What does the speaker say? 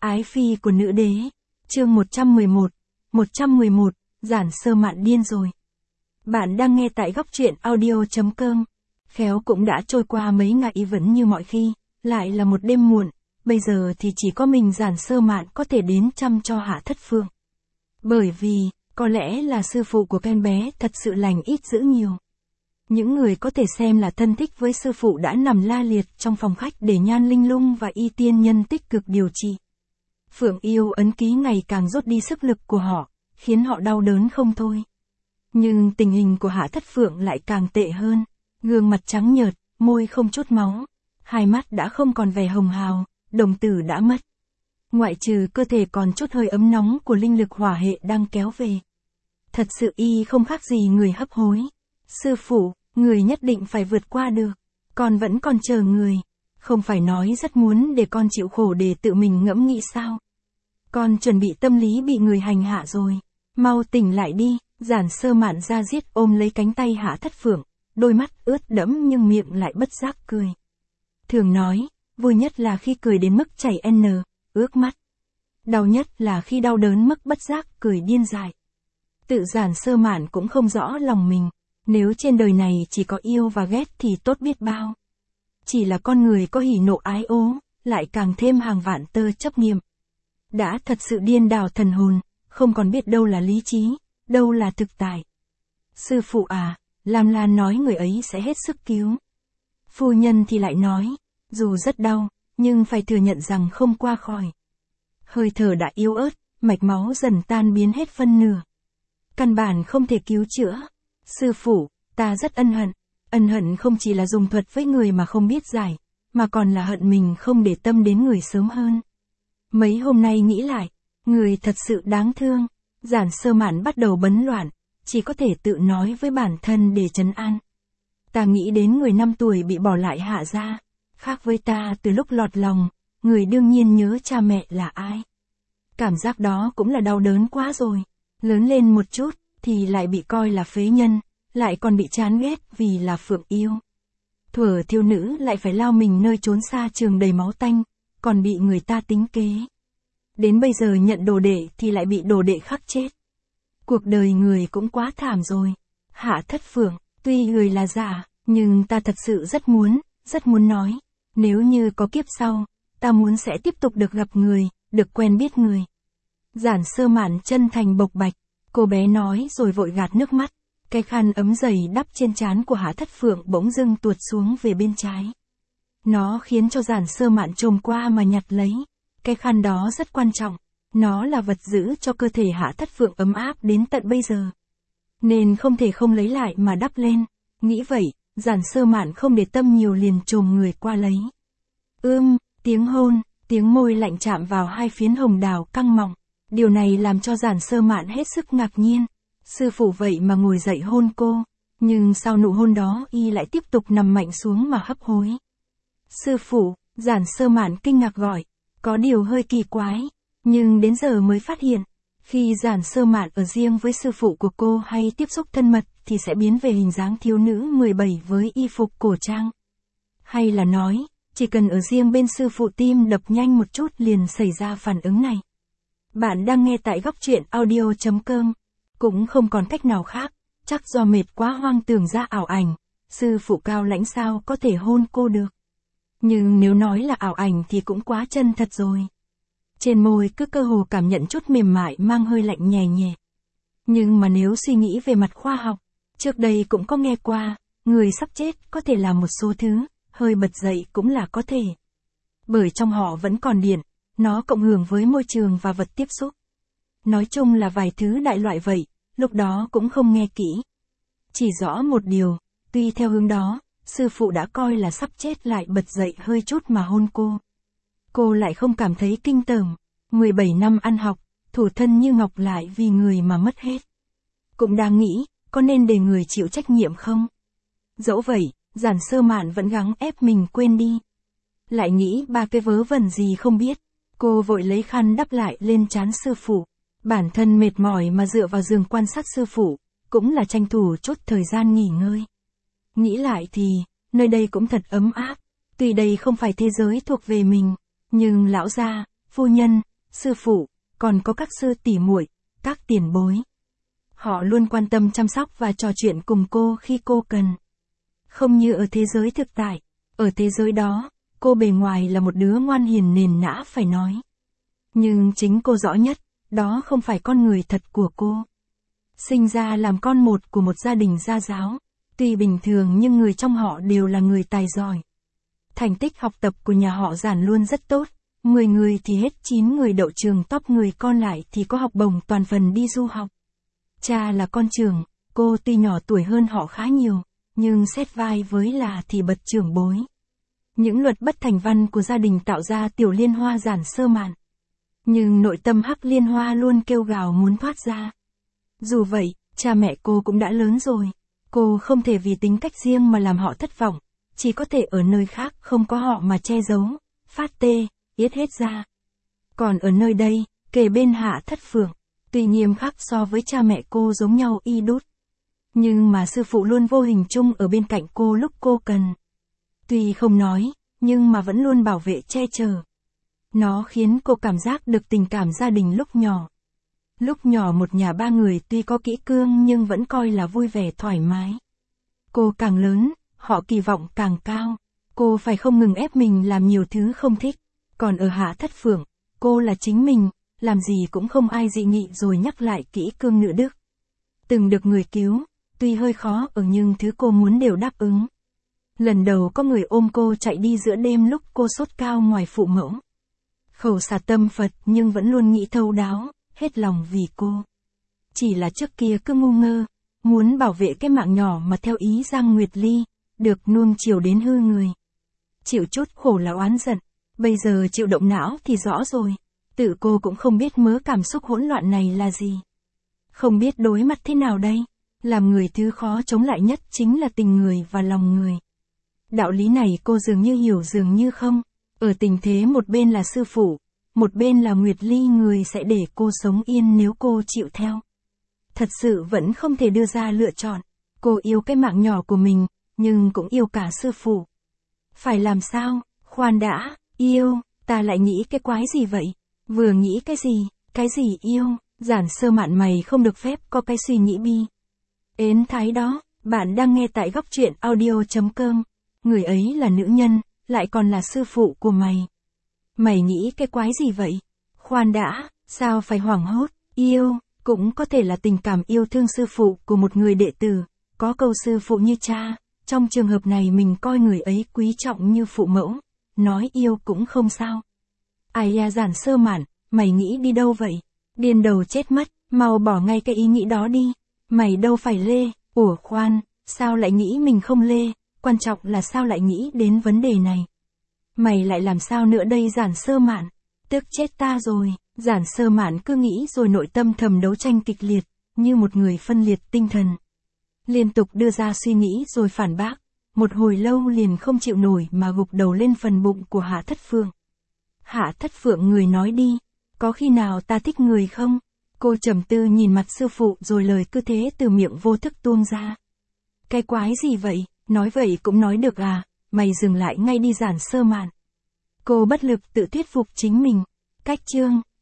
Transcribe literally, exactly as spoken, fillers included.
Ái phi của nữ đế. Chương một trăm mười một. một trăm mười một, Giản Sơ Mạn điên rồi. Bạn đang nghe tại góc truyện audio chấm com. Khéo cũng đã trôi qua mấy ngày vẫn như mọi khi, lại là một đêm muộn, bây giờ thì chỉ có mình Giản Sơ Mạn có thể đến chăm cho Hạ Thất Phượng. Bởi vì, có lẽ là sư phụ của con bé thật sự lành ít dữ nhiều. Những người có thể xem là thân thích với sư phụ đã nằm la liệt trong phòng khách để Nhan Linh Lung và Y Tiên Nhân tích cực điều trị. Phượng yêu ấn ký ngày càng rút đi sức lực của họ, khiến họ đau đớn không thôi. Nhưng tình hình của Hạ Thất Phượng lại càng tệ hơn, gương mặt trắng nhợt, môi không chút máu, hai mắt đã không còn vẻ hồng hào, đồng tử đã mất. Ngoại trừ cơ thể còn chút hơi ấm nóng của linh lực hỏa hệ đang kéo về. Thật sự y không khác gì người hấp hối. Sư phụ, người nhất định phải vượt qua được, con vẫn còn chờ người. Không phải nói rất muốn để con chịu khổ để tự mình ngẫm nghĩ sao? Con chuẩn bị tâm lý bị người hành hạ rồi. Mau tỉnh lại đi. Giản Sơ Mạn ra giết ôm lấy cánh tay Hạ Thất Phượng, đôi mắt ướt đẫm nhưng miệng lại bất giác cười. Thường nói, vui nhất là khi cười đến mức chảy n, ướt mắt. Đau nhất là khi đau đớn mức bất giác cười điên dại. Tự Giản Sơ Mạn cũng không rõ lòng mình, nếu trên đời này chỉ có yêu và ghét thì tốt biết bao. Chỉ là con người có hỉ nộ ái ố, lại càng thêm hàng vạn tơ chấp niệm. Đã thật sự điên đảo thần hồn, không còn biết đâu là lý trí, đâu là thực tại. Sư phụ à, Lam Lan nói người ấy sẽ hết sức cứu. Phu nhân thì lại nói, dù rất đau, nhưng phải thừa nhận rằng không qua khỏi. Hơi thở đã yếu ớt, mạch máu dần tan biến hết phân nửa. Căn bản không thể cứu chữa. Sư phụ, ta rất ân hận. Ân hận không chỉ là dùng thuật với người mà không biết giải, mà còn là hận mình không để tâm đến người sớm hơn. Mấy hôm nay nghĩ lại, người thật sự đáng thương. Giản Sơ Mạn bắt đầu bấn loạn, chỉ có thể tự nói với bản thân để trấn an. Ta nghĩ đến người năm tuổi bị bỏ lại Hạ gia, khác với ta từ lúc lọt lòng, người đương nhiên nhớ cha mẹ là ai. Cảm giác đó cũng là đau đớn quá rồi, lớn lên một chút, thì lại bị coi là phế nhân, lại còn bị chán ghét vì là Phượng yêu. Thuở thiếu nữ lại phải lao mình nơi trốn xa trường đầy máu tanh, còn bị người ta tính kế. Đến bây giờ nhận đồ đệ thì lại bị đồ đệ khắc chết. Cuộc đời người cũng quá thảm rồi. Hạ Thất Phượng, tuy người là giả, nhưng ta thật sự rất muốn, rất muốn nói. Nếu như có kiếp sau, ta muốn sẽ tiếp tục được gặp người, được quen biết người. Giản Sơ Mạn chân thành bộc bạch, cô bé nói rồi vội gạt nước mắt. Cái khăn ấm dày đắp trên trán của Hạ Thất Phượng bỗng dưng tuột xuống về bên trái. Nó khiến cho Giản Sơ Mạn trồm qua mà nhặt lấy. Cái khăn đó rất quan trọng, nó là vật giữ cho cơ thể Hạ Thất Phượng ấm áp đến tận bây giờ. Nên không thể không lấy lại mà đắp lên. Nghĩ vậy, Giản Sơ Mạn không để tâm nhiều liền trồm người qua lấy. Ưm, tiếng hôn, tiếng môi lạnh chạm vào hai phiến hồng đào căng mọng. Điều này làm cho Giản Sơ Mạn hết sức ngạc nhiên. Sư phụ vậy mà ngồi dậy hôn cô, nhưng sau nụ hôn đó y lại tiếp tục nằm mạnh xuống mà hấp hối. Sư phụ, Giản Sơ Mạn kinh ngạc gọi, có điều hơi kỳ quái, nhưng đến giờ mới phát hiện, khi Giản Sơ Mạn ở riêng với sư phụ của cô hay tiếp xúc thân mật thì sẽ biến về hình dáng thiếu nữ mười bảy với y phục cổ trang. Hay là nói, chỉ cần ở riêng bên sư phụ tim đập nhanh một chút liền xảy ra phản ứng này. Bạn đang nghe tại góc truyện audio chấm com. Cũng không còn cách nào khác, chắc do mệt quá hoang tưởng ra ảo ảnh, sư phụ cao lãnh sao có thể hôn cô được. Nhưng nếu nói là ảo ảnh thì cũng quá chân thật rồi. Trên môi cứ cơ hồ cảm nhận chút mềm mại mang hơi lạnh nhẹ nhẹ. Nhưng mà nếu suy nghĩ về mặt khoa học, trước đây cũng có nghe qua, người sắp chết có thể làm một số thứ, hơi bật dậy cũng là có thể. Bởi trong họ vẫn còn điện, nó cộng hưởng với môi trường và vật tiếp xúc. Nói chung là vài thứ đại loại vậy, lúc đó cũng không nghe kỹ. Chỉ rõ một điều, tuy theo hướng đó, sư phụ đã coi là sắp chết lại bật dậy hơi chút mà hôn cô. Cô lại không cảm thấy kinh tởm, mười bảy năm ăn học, thủ thân như ngọc lại vì người mà mất hết. Cũng đang nghĩ, có nên để người chịu trách nhiệm không? Dẫu vậy, Giản Sơ Mạn vẫn gắng ép mình quên đi. Lại nghĩ ba cái vớ vẩn gì không biết, cô vội lấy khăn đắp lại lên trán sư phụ. Bản thân mệt mỏi mà dựa vào giường quan sát sư phụ, cũng là tranh thủ chút thời gian nghỉ ngơi. Nghĩ lại thì, nơi đây cũng thật ấm áp, tuy đây không phải thế giới thuộc về mình, nhưng lão gia, phu nhân, sư phụ, còn có các sư tỷ muội, các tiền bối. Họ luôn quan tâm chăm sóc và trò chuyện cùng cô khi cô cần. Không như ở thế giới thực tại, ở thế giới đó, cô bề ngoài là một đứa ngoan hiền nền nã phải nói. Nhưng chính cô rõ nhất, đó không phải con người thật của cô. Sinh ra làm con một của một gia đình gia giáo, tuy bình thường nhưng người trong họ đều là người tài giỏi. Thành tích học tập của nhà họ Giản luôn rất tốt, mười người thì hết chín người đậu trường top, người còn lại thì có học bổng toàn phần đi du học. Cha là con trưởng, cô tuy nhỏ tuổi hơn họ khá nhiều, nhưng xét vai với là thì bật trưởng bối. Những luật bất thành văn của gia đình tạo ra tiểu liên hoa Giản Sơ Mạn. Nhưng nội tâm Hắc Liên Hoa luôn kêu gào muốn thoát ra. Dù vậy, cha mẹ cô cũng đã lớn rồi. Cô không thể vì tính cách riêng mà làm họ thất vọng. Chỉ có thể ở nơi khác không có họ mà che giấu, phát tê, yết hết ra. Còn ở nơi đây, kề bên Hạ Thất Phượng, tuy nghiêm khắc so với cha mẹ cô giống nhau y đút. Nhưng mà sư phụ luôn vô hình chung ở bên cạnh cô lúc cô cần. Tuy không nói, nhưng mà vẫn luôn bảo vệ che chở. Nó khiến cô cảm giác được tình cảm gia đình lúc nhỏ. Lúc nhỏ một nhà ba người tuy có kỹ cương nhưng vẫn coi là vui vẻ thoải mái. Cô càng lớn, họ kỳ vọng càng cao. Cô phải không ngừng ép mình làm nhiều thứ không thích. Còn ở Hạ Thất Phượng, cô là chính mình, làm gì cũng không ai dị nghị rồi nhắc lại kỹ cương nữ đức. Từng được người cứu, tuy hơi khó ở nhưng thứ cô muốn đều đáp ứng. Lần đầu có người ôm cô chạy đi giữa đêm lúc cô sốt cao ngoài phụ mẫu. Khẩu xà tâm Phật nhưng vẫn luôn nghĩ thấu đáo, hết lòng vì cô. Chỉ là trước kia cứ ngu ngơ, muốn bảo vệ cái mạng nhỏ mà theo ý Giang Nguyệt Ly, được nuông chiều đến hư người. Chịu chút khổ là oán giận, bây giờ chịu động não thì rõ rồi. Tự cô cũng không biết mớ cảm xúc hỗn loạn này là gì. Không biết đối mặt thế nào đây. Làm người thứ khó chống lại nhất chính là tình người và lòng người. Đạo lý này cô dường như hiểu dường như không. Ở tình thế một bên là sư phụ, một bên là Nguyệt Ly, người sẽ để cô sống yên nếu cô chịu theo. Thật sự vẫn không thể đưa ra lựa chọn. Cô yêu cái mạng nhỏ của mình, nhưng cũng yêu cả sư phụ. Phải làm sao? Khoan đã, yêu, ta lại nghĩ cái quái gì vậy? Vừa nghĩ cái gì? Cái gì yêu? Giản Sơ Mạn mày không được phép có cái suy nghĩ bi. Ến thái đó, bạn đang nghe tại góc truyện audio chấm com. Người ấy là nữ nhân, lại còn là sư phụ của mày. Mày nghĩ cái quái gì vậy? Khoan đã, sao phải hoảng hốt? Yêu, cũng có thể là tình cảm yêu thương sư phụ của một người đệ tử. Có câu sư phụ như cha, trong trường hợp này mình coi người ấy quý trọng như phụ mẫu. Nói yêu cũng không sao. Ai da Giản Sơ Mạn, mày nghĩ đi đâu vậy? Điên đầu chết mất, mau bỏ ngay cái ý nghĩ đó đi. Mày đâu phải lê, ủa khoan, sao lại nghĩ mình không lê, quan trọng là sao lại nghĩ đến vấn đề này. Mày lại làm sao nữa đây Giản Sơ Mạn? Tức chết ta rồi. Giản Sơ Mạn cứ nghĩ rồi nội tâm thầm đấu tranh kịch liệt, như một người phân liệt tinh thần. Liên tục đưa ra suy nghĩ rồi phản bác, một hồi lâu liền không chịu nổi mà gục đầu lên phần bụng của Hạ Thất Phượng. Hạ Thất Phượng, người nói đi, có khi nào ta thích người không? Cô trầm tư nhìn mặt sư phụ rồi lời cứ thế từ miệng vô thức tuông ra. Cái quái gì vậy, nói vậy cũng nói được à, mày dừng lại ngay đi Giản Sơ Mạn. Cô bất lực tự thuyết phục chính mình. Cách chương,